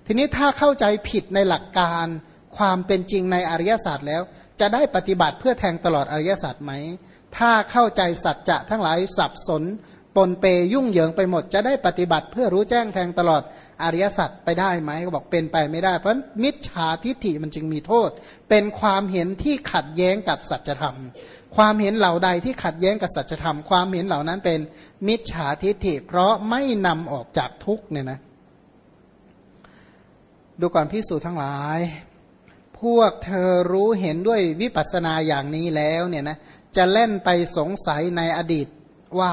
ทีนี้ถ้าเข้าใจผิดในหลักการความเป็นจริงในอริยศาสตร์แล้วจะได้ปฏิบัติเพื่อแทงตลอดอริยศาสตร์ไหมถ้าเข้าใจสัจจะทั้งหลายสับสนปนเปยุ่งเหยิงไปหมดจะได้ปฏิบัติเพื่อรู้แจ้งแทงตลอดอริยสัจไปได้ไหมก็บอกเป็นไปไม่ได้เพราะมิจฉาทิฏฐิมันจึงมีโทษเป็นความเห็นที่ขัดแย้งกับสัจธรรมความเห็นเหล่าใดที่ขัดแย้งกับสัจธรรมความเห็นเหล่านั้นเป็นมิจฉาทิฏฐิเพราะไม่นำออกจากทุกข์เนี่ยนะดูก่อนภิกษุทั้งหลายพวกเธอรู้เห็นด้วยวิปัสสนาอย่างนี้แล้วเนี่ยนะจะเล่นไปสงสัยในอดีตว่า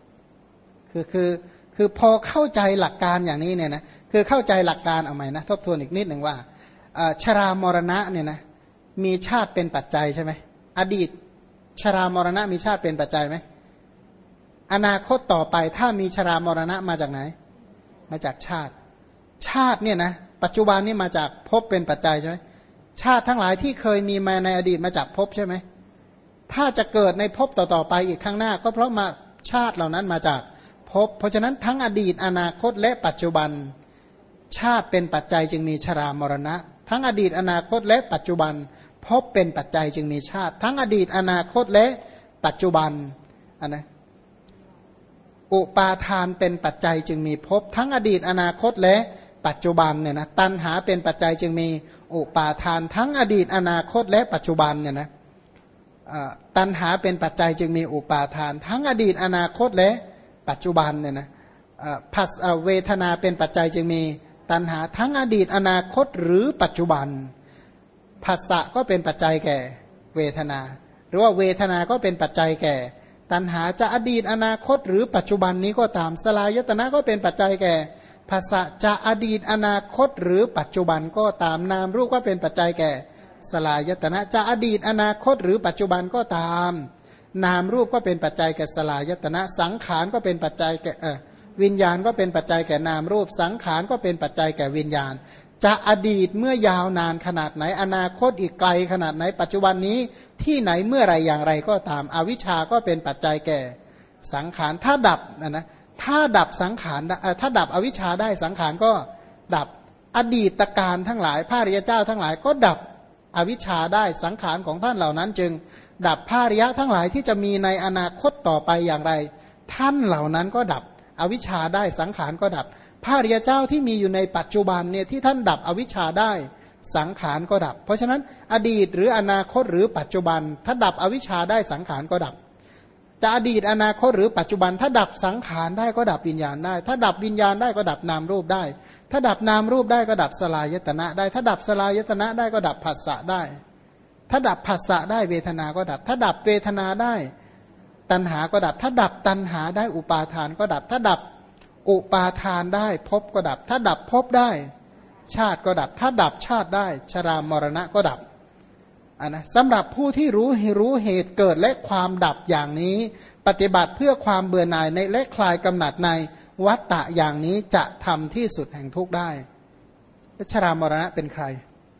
คือพอเข้าใจหลักการอย่างนี้เนี่ยนะคือเข้าใจหลักการเอาใหม่นะทบทวนอีกนิดหนึ่งว่าชรามรณะเนี่ยนะมีชาติเป็นปัจจัยใช่ไหมอดีตชรามรณะมีชาติเป็นปัจจัยไหมอนาคตต่อไปถ้ามีชรามรณะมาจากไหนมาจากชาติเนี่ยนะปัจจุบันนี่มาจากภพเป็นปัจจัยใช่ไหมชาติทั้งหลายที่เคยมีมาในอดีตมาจากภพใช่ไหมถ้าจะเกิดในภพต่อๆไปอีกข้างหน้าก็เพราะมาชาติเหล่านั้นมาจากภพเพราะฉะนั้นทั้งอดีตอนาคตและปัจจุบันชาติเป็นปัจจัยจึงมีชรามรณะทั้งอดีตอนาคตและปัจจุบันภพเป็นปัจจัยจึงมีชาติทั้งอดีตอนาคตและปัจจุบันนะอุปาทานเป็นปัจจัยจึงมีภพทั้งอดีตอนาคตและปัจจุบันเนี่ยนะตัณหาเป็นปัจจัยจึงมีอุปาทานทั้งอดีตอนาคตและปัจจุบันเนี่ยนะตัณหาเป็นปัจจัยจึงมีอุปาทานทั้งอดีตอนาคตและปัจจุบันเนี่ยนะเวทนาเป็นปัจจัยจึงมีตัณหาทั้งอดีตอนาคตหรือปัจจุบันภาษะก็เป็นปัจจัยแก่เวทนาหรือว่าเวทนาก็เป็นปัจจัยแก่ตัณหาจะอดีตอนาคตหรือปัจจุบันนี้ก็ตามสลายตนะก็เป็นปัจจัยแก่ภาษะจะอดีตอนาคตหรือปัจจุบันก็ตามนามรูปก็เป็นปัจจัยแก่สลายตนะจะอดีตอนาคตหรือปัจจุบันก็ตามนามรูปก็เป็นปัจจัยแก่สลายตนะสังขารก็เป็นปัจจัยแก่วิญญาณก็เป็นปัจจัยแก่นามรูปสังขารก็เป็นปัจจัยแก่วิญญาณจะอดีตเมื่อยาวนานขนาดไหนอนาคตอีกไกลขนาดไหนปัจจุบันนี้ที่ไหนเมื่อไรอย่างไรก็ตามอวิชชาก็เป็นปัจจัยแก่สังขารถ้าดับนะถ้าดับสังขารถ้าดับอวิชชาได้สังขารก็ดับอดีตการทั้งหลายพระอริยเจ้าทั้งหลายก็ดับอวิชชาได้สังขารของท่านเหล่านั้นจึงดับพระอริยะทั้งหลายที่จะมีในอนาคตต่อไปอย่างไรท่านเหล่านั้นก็ดับอวิชชาได้สังขารก็ดับพระอริยเจ้าที่มีอยู่ในปัจจุบันเนี่ยที่ท่านดับอวิชชาได้สังขารก็ดับเพราะฉะนั้นอดีตหรืออนาคตหรือปัจจุบันถ้าดับอวิชชาได้สังขารก็ดับจะอดีตอนาคตหรือปัจจุบันถ้าดับสังขารได้ก็ดับวิญญาณได้ถ้าดับวิญญาณได้ก็ดับนามรูปได้ถ้าดับนามรูปได้ก็ดับสลายตนะได้ถ้าดับสลายตนะได้ก็ดับผัสสะได้ถ้าดับผัสสะได้เวทนาก็ดับถ้าดับเวทนาได้ตัณหาก็ดับถ้าดับตัณหาได้อุปาทานก็ดับถ้าดับอุปาทานได้ภพก็ดับถ้าดับภพได้ชาติก็ดับถ้าดับชาติได้ชรามรณะก็ดับนะสำหรับผู้ที่รู้เหตุเกิดและความดับอย่างนี้ปฏิบัติเพื่อความเบื่อหน่ายในและคลายกำหนัดในวัฏฏะอย่างนี้จะทำที่สุดแห่งทุกข์ได้ชรามรณะเป็นใคร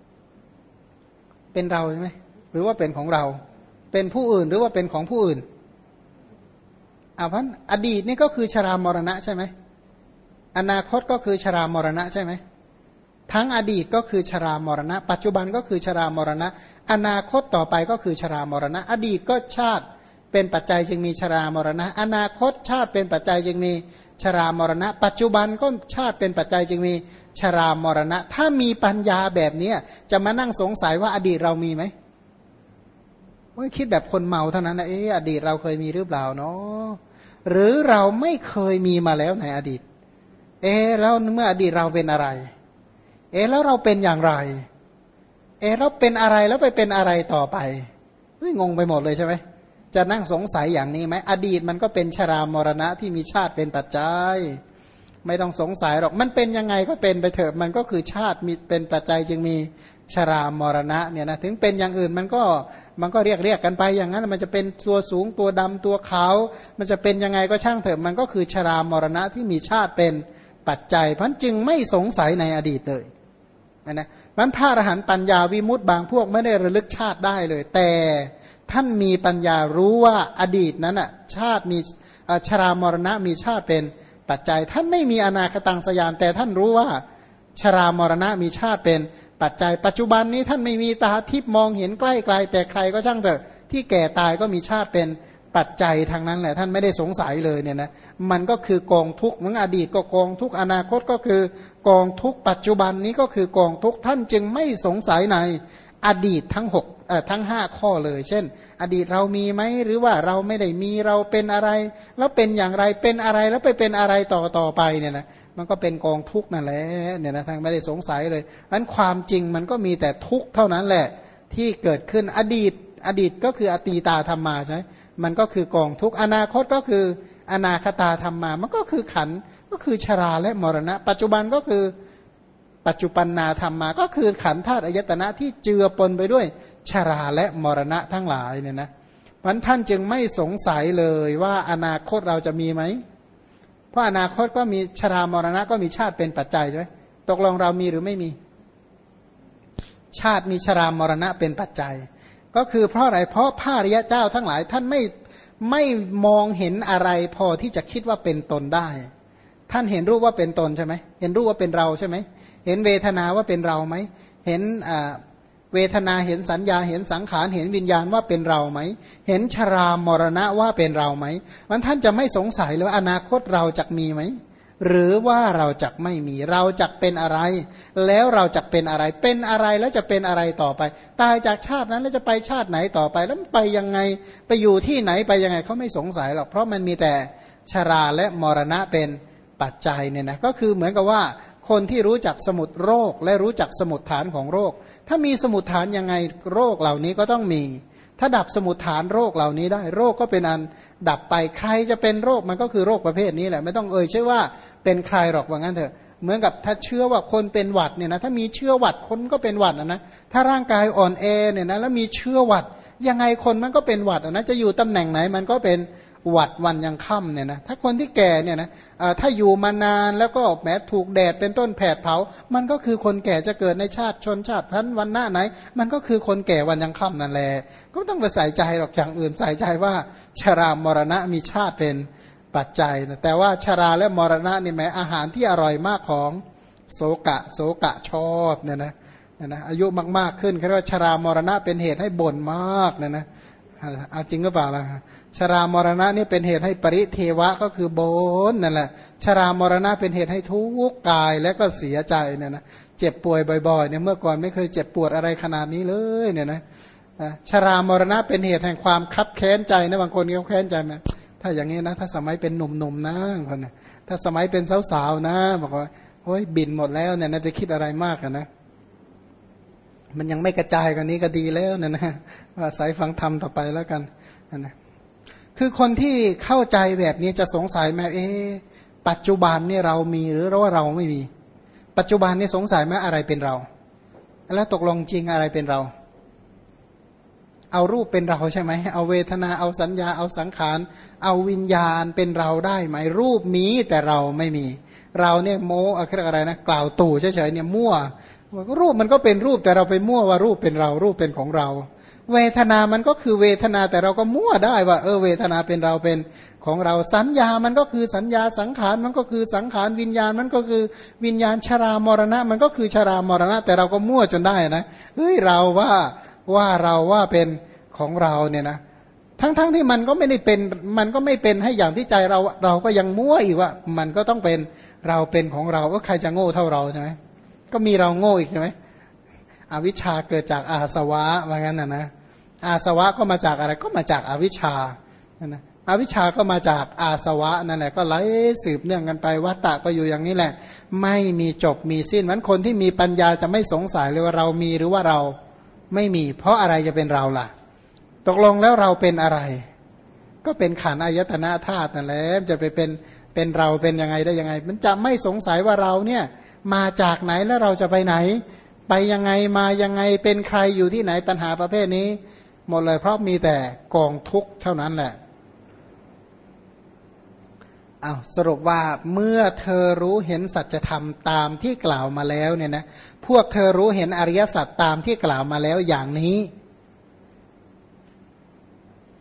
เป็นเราใช่ไหมหรือว่าเป็นของเราเป็นผู้อื่นหรือว่าเป็นของผู้อื่นเพราะอดีตนี่ก็คือชรามรณะใช่ไหมอนาคตก็คือชรามรณะใช่ไหมทั้งอดีตก็คือชรามรณะปัจจุบันก็คือชรามรณะอนาคตต่อไปก็คือชรามรณะอดีตก็ชาติเป็นปัจจัยจึงมีชรามรณะอนาคตชาติเป็นปัจจัยจึงมีชรามรณะปัจจุบันก็ชาติเป็นปัจจัยจึงมีชรามรณะถ้ามีปัญญาแบบนี้จะมานั่งสงสัยว่าอดีตเรามีไหมคิดแบบคนเมาเท่านั้นนะอดีตเราเคยมีหรือเปล่าเนาะหรือเราไม่เคยมีมาแล้วในอดีตแล้วเมื่ออดีตเราเป็นอะไรแล้วเราเป็นอย่างไรเราเป็นอะไรแล้วไปเป็นอะไรต่อไปงงไปหมดเลยใช่ไหมจะนั่งสงสัยอย่างนี้ไหมอดีตมันก็เป็นชรามรณะที่มีชาติเป็นปัจจัยไม่ต้องสงสัยหรอกมันเป็นยังไงก็เป็นไปเถอะมันก็คือชาติมีเป็นปัจจัยจึงมีชรามรณะเนี่ยนะถึงเป็นอย่างอื่นมันก็เรียกกันไปอย่างนั้นมันจะเป็นตัวสูงตัวดำตัวขาวมันจะเป็นยังไงก็ช่างเถอะมันก็คือชรามรณะที่มีชาติเป็นปัจจัยพันจึงไม่สงสัยในอดีตเลยนะมันพระอรหันต์ปัญญาวิมุตติบางพวกไม่ได้ระลึกชาติได้เลยแต่ท่านมีปัญญารู้ว่าอดีตนั้นชาติมีชรามรณะมีชาติเป็นปัจจัยท่านไม่มีอนาคตังสยานแต่ท่านรู้ว่าชรามรณะมีชาติเป็นปัจจัยปัจจุบันนี้ท่านไม่มีตาทิพย์มองเห็นใกล้ไกลแต่ใครก็ช่างเถอะที่แก่ตายก็มีชาติเป็นปัจจัยทางนั้นแหละท่านไม่ได้สงสัยเลยเนี่ยนะมันก็คือกองทุกข์เหมือนอดีตก็กองทุกข์อนาคตก็คือกองทุกข์ปัจจุบันนี้ก็คือกองทุกข์ท่านจึงไม่สงสัยในอดีตทั้งทั้ง5ข้อเลยเช่นอดีตเรามีไหมหรือว่าเราไม่ได้มีเราเป็นอะไรแล้วเป็นอย่างไรเป็นอะไรแล้วไปเป็นอะไรต่อไปเนี่ยนะมันก็เป็นกองทุกข์นั่นแหละเนี่ยนะท่านไม่ได้สงสัยเลยนั้นความจริงมันก็มีแต่ทุกข์เท่านั้นแหละที่เกิดขึ้นอดีตก็คืออตีตาธรรมาใช่ไหมมันก็คือกองทุกข์อนาคตก็คืออนาคตาธรรมามันก็คือขันธ์ก็คือชราและมรณะปัจจุบันก็คือปัจจุบันนาธรรมาก็คือขันธ์ธาตุอายตนะที่เจือปนไปด้วยชราและมรณะทั้งหลายเนี่ยนะมันท่านจึงไม่สงสัยเลยว่าอนาคตเราจะมีไหมเพราะอนาคตก็มีชรามรณะก็มีชาติเป็นปัจจัยใช่ไหมตกลงเรามีหรือไม่มีชาติมีชรามรณะเป็นปัจจัยก็คือเพราะอะไรเพราะพระอริยเจ้าทั้งหลายท่านไม่มองเห็นอะไรพอที่จะคิดว่าเป็นตนได้ท่านเห็นรูปว่าเป็นตนใช่ไหมเห็นรูปว่าเป็นเราใช่ไหมเห็นเวทนาว่าเป็นเราไหมเห็นเวทนาเห็นสัญญาเห็นสังขารเห็นวิญญาณว่าเป็นเราไหมเห็นชรามรณะว่าเป็นเราไหมมันท่านจะไม่สงสัยเลยว่าอนาคตเราจะมีไหมหรือว่าเราจะไม่มีเราจะเป็นอะไรแล้วเราจะเป็นอะไรเป็นอะไรแล้วจะเป็นอะไรต่อไปตายจากชาตินั้นแล้วจะไปชาติไหนต่อไปแล้วไปยังไงไปอยู่ที่ไหนไปยังไงเขาไม่สงสัยหรอกเพราะมันมีแต่ชราและมรณะเป็นปัจจัยเนี่ยนะก็คือเหมือนกับว่าคนที่รู้จักสมุดโรคและรู้จักสมุดฐานของโรคถ้ามีสมุดฐานยังไงโรคเหล่านี้ก็ต้องมีถ้าดับสมุดฐานโรคเหล่านี้ได้โรคก็เป็นอันดับไปใครจะเป็นโรคมันก็คือโรคประเภทนี้แหละไม่ต้องชื่อว่าเป็นใครหรอกว่างั้นเถอะเหมือนกับถ้าเชื่อว่าคนเป็นหวัดเนี่ยนะถ้ามีเชื้อหวัดคนก็เป็นหวัดนะถ้าร่างกายอ่อนแอเนี่ยนะแล้วมีเชื้อหวัดยังไงคนมันก็เป็นหวัดนะจะอยู่ตำแหน่งไหนมันก็เป็นหวัดวันยังค่ำเนี่ยนะถ้าคนที่แก่เนี่ยนะถ้าอยู่มานานแล้วก็แม้ถูกแดดเป็นต้นแผดเผามันก็คือคนแก่จะเกิดในชาติชนชาติพันธุ์วันหน้าไหนมันก็คือคนแก่วันยังค่ำนั่นแหละก็ต้องไปใส่ใจหรอกอย่างอื่นใส่ใจว่าชรามรณะมีชาติเป็นปัจจัยนะแต่ว่าชราและมรณะนี่แม้อาหารที่อร่อยมากของโสกะชอบเนี่ยนะอายุมากๆขึ้นเขาเรียกว่าชรามรณะเป็นเหตุให้บ่นมากเนี่ยนะเอาจริงก็เปล่าล่ะชรามรณะนี่เป็นเหตุให้ปริเทวะก็คือโบนนั่นแหละชรามรณะเป็นเหตุให้ทุกข์กายและก็เสียใจเนี่ยนะเจ็บป่วยบ่อยๆเนี่ยเมื่อก่อนไม่เคยเจ็บปวดอะไรขนาดนี้เลยเนี่ยนะชรามรณะเป็นเหตุแห่งความคับแค้นใจนะบางคนเขาแค้นใจไหมถ้าอย่างนี้นะถ้าสมัยเป็นหนุ่มๆนะคนนะถ้าสมัยเป็นสาวๆนะบอกว่าโอ้ยบินหมดแล้วเนี่ยนะไปคิดอะไรมากนะมันยังไม่กระจายกว่านี้ก็ดีแล้วนะว่าสายฟังธรรมต่อไปแล้วกันนะคือคนที่เข้าใจแบบนี้จะสงสัยไหมปัจจุบันนี่เรามีหรือว่าเราไม่มีปัจจุบันนี่สงสัยไหมอะไรเป็นเราแล้วตกลงจริงอะไรเป็นเราเอารูปเป็นเราใช่ไหมเอาเวทนาเอาสัญญาเอาสังขารเอาวิญญาณเป็นเราได้ไหมรูปมีแต่เราไม่มีเราเนี่ยโม้อะไรนะกล่าวตู่เฉยๆเนี่ยมั่วรูปมันก็เป็นรูปแต่เราไปมั่วว่ารูปเป็นเรารูปเป็นของเราเวทนามันก็คือเวทนาแต่เราก็มั่วได้ว่าเวทนาเป็นเราเป็นของเราสัญญามันก็คือสัญญาสังขารมันก็คือสังขารวิญญาณมันก็คือวิญญาณชรามรณะมันก็คือชรามรณะแต่เราก็มั่วจนได้นะเฮ้ยเราว่าเป็นของเราเนี่ยนะทั้งที่มันก็ไม่ได้เป็นมันก็ไม่เป็นให้อย่างที่ใจเราก็ยังมั่วอีกว่ามันก็ต้องเป็นเราเป็นของเราก็ใครจะโง่เท่าเราใช่ไหมก็มีเราโง่อีกใช่ไหมอวิชชาเกิดจากอาสวะว่างั้นนะอาสวะก็มาจากอะไรก็มาจากอวิชชานะอวิชชาก็มาจากอาสวะนั่นแหละก็ไหลสืบเนื่องกันไปวัฏฏะก็อยู่อย่างนี้แหละไม่มีจบมีสิ้นวันคนที่มีปัญญาจะไม่สงสัยเลยว่าเรามีหรือว่าเราไม่มีเพราะอะไรจะเป็นเราล่ะตกลงแล้วเราเป็นอะไรก็เป็นขันธ์อายตนะธาตุนั่นแหละจะไปเป็นเราเป็นยังไงได้ยังไงมันจะไม่สงสัยว่าเราเนี่ยมาจากไหนแล้วเราจะไปไหนไปยังไงมายังไงเป็นใครอยู่ที่ไหนปัญหาประเภทนี้หมดเลยเพราะมีแต่กองทุกข์เท่านั้นแหละสรุปว่าเมื่อเธอรู้เห็นสัจธรรมตามที่กล่าวมาแล้วเนี่ยนะพวกเธอรู้เห็นอริยสัจตามที่กล่าวมาแล้วอย่างนี้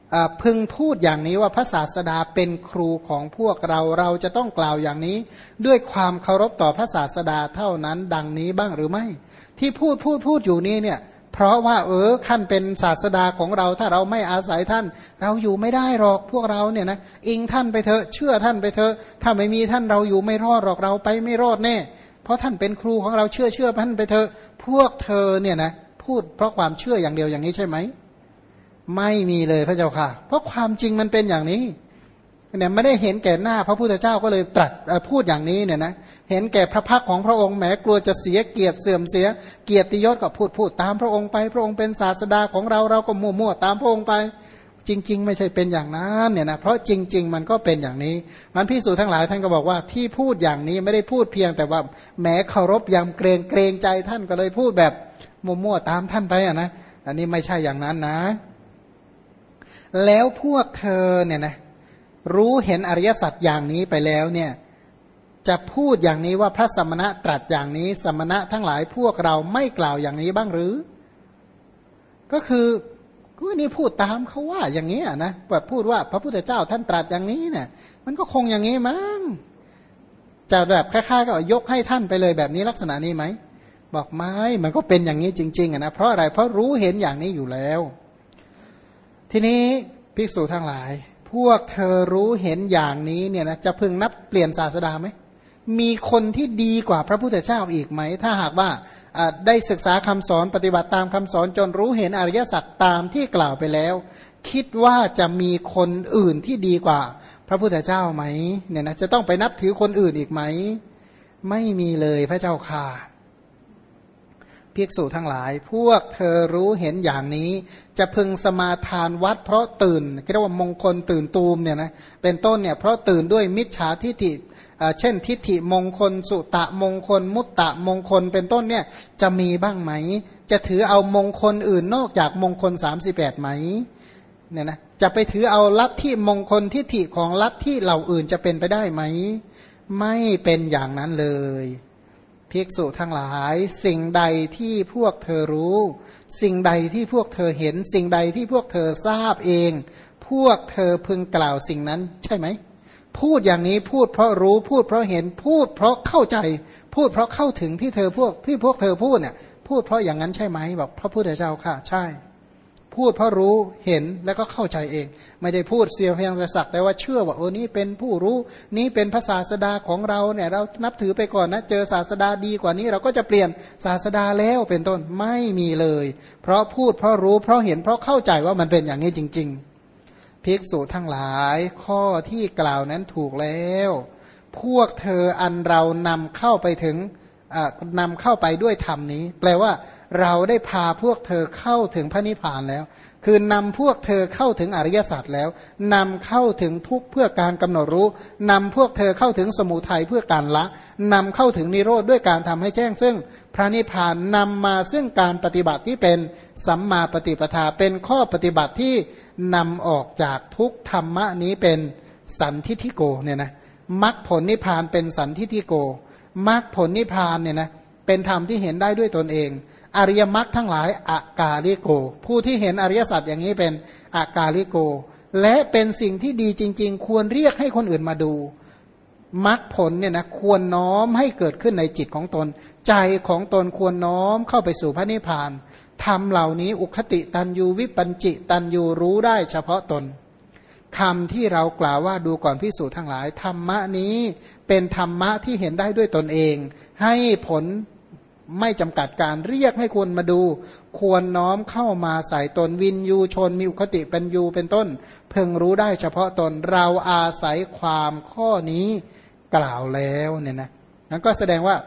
พึงพูดอย่างนี้ว่าพระศาสดาเป็นครูของพวกเราเราจะต้องกล่าวอย่างนี้ด้วยความเคารพต่อพระศาสดาเท่านั้นดังนี้บ้างหรือไม่ที่พูดอยู่นี้เนี่ยเพราะว่าท่านเป็นศาสดาของเราถ้าเราไม่อาศัยท่านเราอยู่ไม่ได้หรอกพวกเราเนี่ยนะอิงท่านไปเถอะเชื่อท่านไปเถอะถ้าไม่มีท่านเราอยู่ไม่รอดหรอกเราไปไม่รอดแน่เพราะท่านเป็นครูของเราเชื่อท่านไปเถอะพวกเธอเนี่ยนะพูดเพราะความเชื่ออย่างเดียวอย่างนี้ใช่ไหมไม่มีเลยพระเจ้าค่ะเพราะความจริงมันเป็นอย่างนี้เนี่ยไม่ได้เห็นแก่หน้าพระพุทธเจ้าก็เลยตรัสพูดอย่างนี้เนี่ยนะเห็นแก่พระพักของพระองค์แหมกลัวจะเสียเกียรติเสื่อมเสียเกียรติยศก็พูดตามพระองค์ไปพระองค์เป็นศาสดาของเราเราก็มั่วตามพระองค์ไปจริงๆไม่ใช่เป็นอย่างนั้นเนี่ยนะเพราะจริงๆมันก็เป็นอย่างนี้มันภิกษุทั้งหลายท่านก็บอกว่าที่พูดอย่างนี้ไม่ได้พูดเพียงแต่ว่าแหมเคารพยำเกรงใจท่านก็เลยพูดแบบมั่วตามท่านไปนะอันนี้ไม่ใช่อย่างนั้นนะแล้วพวกเธอเนี่ยนะรู้เห็นอริยสัจอย่างนี้ไปแล้วเนี่ยจะพูดอย่างนี้ว่าพระสมณะตรัสอย่างนี้สมณะทั้งหลายพวกเราไม่กล่าวอย่างนี้บ้างหรือก็คือนี่พูดตามเขาว่าอย่างนี้นะแบบพูดว่าพระพุทธเจ้าท่านตรัสอย่างนี้เนี่ยมันก็คงอย่างนี้มั้งจะแบบคล้ายๆก็ยกให้ท่านไปเลยแบบนี้ลักษณะนี้ไหมบอกไม่มันก็เป็นอย่างนี้จริงๆนะเพราะอะไรเพราะรู้เห็นอย่างนี้อยู่แล้วทีนี้ภิกษุทั้งหลายพวกเธอรู้เห็นอย่างนี้เนี่ยนะจะพึงนับเปลี่ยนศาสดาไหมมีคนที่ดีกว่าพระพุทธเจ้าอีกไหมถ้าหากว่าได้ศึกษาคำสอนปฏิบัติตามคำสอนจนรู้เห็นอริยสัจตามที่กล่าวไปแล้วคิดว่าจะมีคนอื่นที่ดีกว่าพระพุทธเจ้าไหมเนี่ยนะจะต้องไปนับถือคนอื่นอีกไหมไม่มีเลยพระเจ้าค่ะภิกษุทั้งหลายพวกเธอรู้เห็นอย่างนี้จะพึงสมาทานวัดเพราะตื่นเรียกว่ามงคลตื่นตูมเนี่ยนะเป็นต้นเนี่ยเพราะตื่นด้วยมิจฉาทิฏฐิเช่นทิฏฐิมงคลสุตะมงคลมุตตะมงคลเป็นต้นเนี่ยจะมีบ้างไหมจะถือเอามงคลอื่นนอกจากมงคล38ไหมเนี่ยนะจะไปถือเอาลัทธิมงคลทิฏฐิของลัทธิเหล่าอื่นจะเป็นไปได้ไหมไม่เป็นอย่างนั้นเลยภิกษุทั้งหลายสิ่งใดที่พวกเธอรู้สิ่งใดที่พวกเธอเห็นสิ่งใดที่พวกเธอทราบเองพวกเธอพึงกล่าวสิ่งนั้นใช่ไหมพูดอย่างนี้พูดเพราะรู้พูดเพราะเห็นพูดเพราะเข้าใจพูดเพราะเข้าถึงที่พวกเธอพูดเนี่ยพูดเพราะอย่างนั้นใช่ไหมบอกพระพุทธเจ้าค่ะใช่พูดเพราะรู้เห็นแล้วก็เข้าใจเองไม่ได้พูดเสียเพียงแต่สักแต่ว่าเชื่อว่านี่เป็นผู้รู้นี่เป็นพระศาสดาของเราเนี่ยเรานับถือไปก่อนนะเจอศาสดาดีกว่านี้เราก็จะเปลี่ยนศาสดาแล้วเป็นต้นไม่มีเลยเพราะพูดเพราะรู้เพราะเห็นเพราะเข้าใจว่ามันเป็นอย่างนี้จริงๆภิกษุทั้งหลายข้อที่กล่าวนั้นถูกแล้วพวกเธออันเรานำเข้าไปถึงนำเข้าไปด้วยธรรมนี้แปลว่าเราได้พาพวกเธอเข้าถึงพระนิพพานแล้วคือนำพวกเธอเข้าถึงอริยสัจแล้วนำเข้าถึงทุกข์เพื่อการกำหนดรู้นำพวกเธอเข้าถึงสมุทัยเพื่อการละนำเข้าถึงนิโรธด้วยการทำให้แจ้งซึ่งพระนิพพานนำมาซึ่งการปฏิบัติที่เป็นสัมมาปฏิปทาเป็นข้อปฏิบัติที่นำออกจากทุกธรรมะนี้เป็นสันทิฏฐิโกเนี่ยนะมรรคผลนิพพานเป็นสันทิฏฐิโกมรรคผลนิพพานเนี่ยนะเป็นธรรมที่เห็นได้ด้วยตนเองอริยมรรคทั้งหลายอากาลิโกผู้ที่เห็นอริยสัจอย่างนี้เป็นอากาลิโกและเป็นสิ่งที่ดีจริงๆควรเรียกให้คนอื่นมาดูมรรคผลเนี่ยนะควรน้อมให้เกิดขึ้นในจิตของตนใจของตนควรน้อมเข้าไปสู่พระนิพพานธรรมเหล่านี้อุคติตันยูวิปัญจิตันยูรู้ได้เฉพาะตนคำที่เรากล่าวว่าดูก่อนภิกษุทั้งหลายธรรมะนี้เป็นธรรมะที่เห็นได้ด้วยตนเองให้ผลไม่จำกัดการเรียกให้คนมาดูควรน้อมเข้ามาใส่ตนวินยูชนมีอุคติเป็นยูเป็นต้นเพิ่งรู้ได้เฉพาะตนเราอาศัยความข้อนี้กล่าวแล้วเนี่ยนะนั้นก็แสดงว่า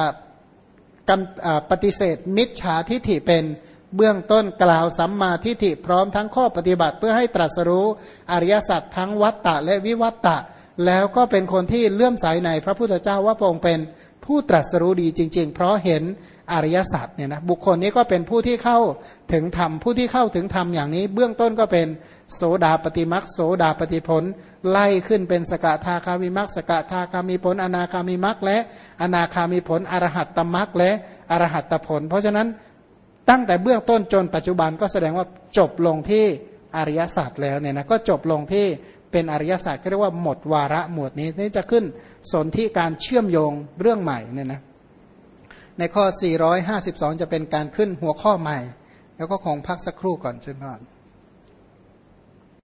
ปฏิเสธมิจฉาทิฏฐิเป็นเบื้องต้นกล่าวสัมมาทิฏฐิพร้อมทั้งข้อปฏิบัติเพื่อให้ตรัสรู้อริยสัจทั้งวัตตะและวิวัตตะแล้วก็เป็นคนที่เลื่อมใสในพระพุทธเจ้าว่าพระองค์เป็นผู้ตรัสรู้ดีจริงๆเพราะเห็นอริยสัจเนี่ยนะบุคคลนี้ก็เป็นผู้ที่เข้าถึงธรรมผู้ที่เข้าถึงธรรมอย่างนี้เบื้องต้นก็เป็นโสดาปฏิมรรคโสดาปฏิผลไล่ขึ้นเป็นสกทาคามิมรรคสกทาคามิผลอนาคามิมรรคและอนาคามิผลอรหัตตมรรคและอรหัตตผลเพราะฉะนั้นตั้งแต่เบื้องต้นจนปัจจุบันก็แสดงว่าจบลงที่อริยสัจแล้วเนี่ยนะก็จบลงที่เป็นอริยสัจก็เรียกว่าหมดวาระหมวดนี้นี่จะขึ้นสนธิการเชื่อมโยงเรื่องใหม่เนี่ยนะในข้อ452จะเป็นการขึ้นหัวข้อใหม่แล้วก็คงพักสักครู่ก่อนเช่นนั้น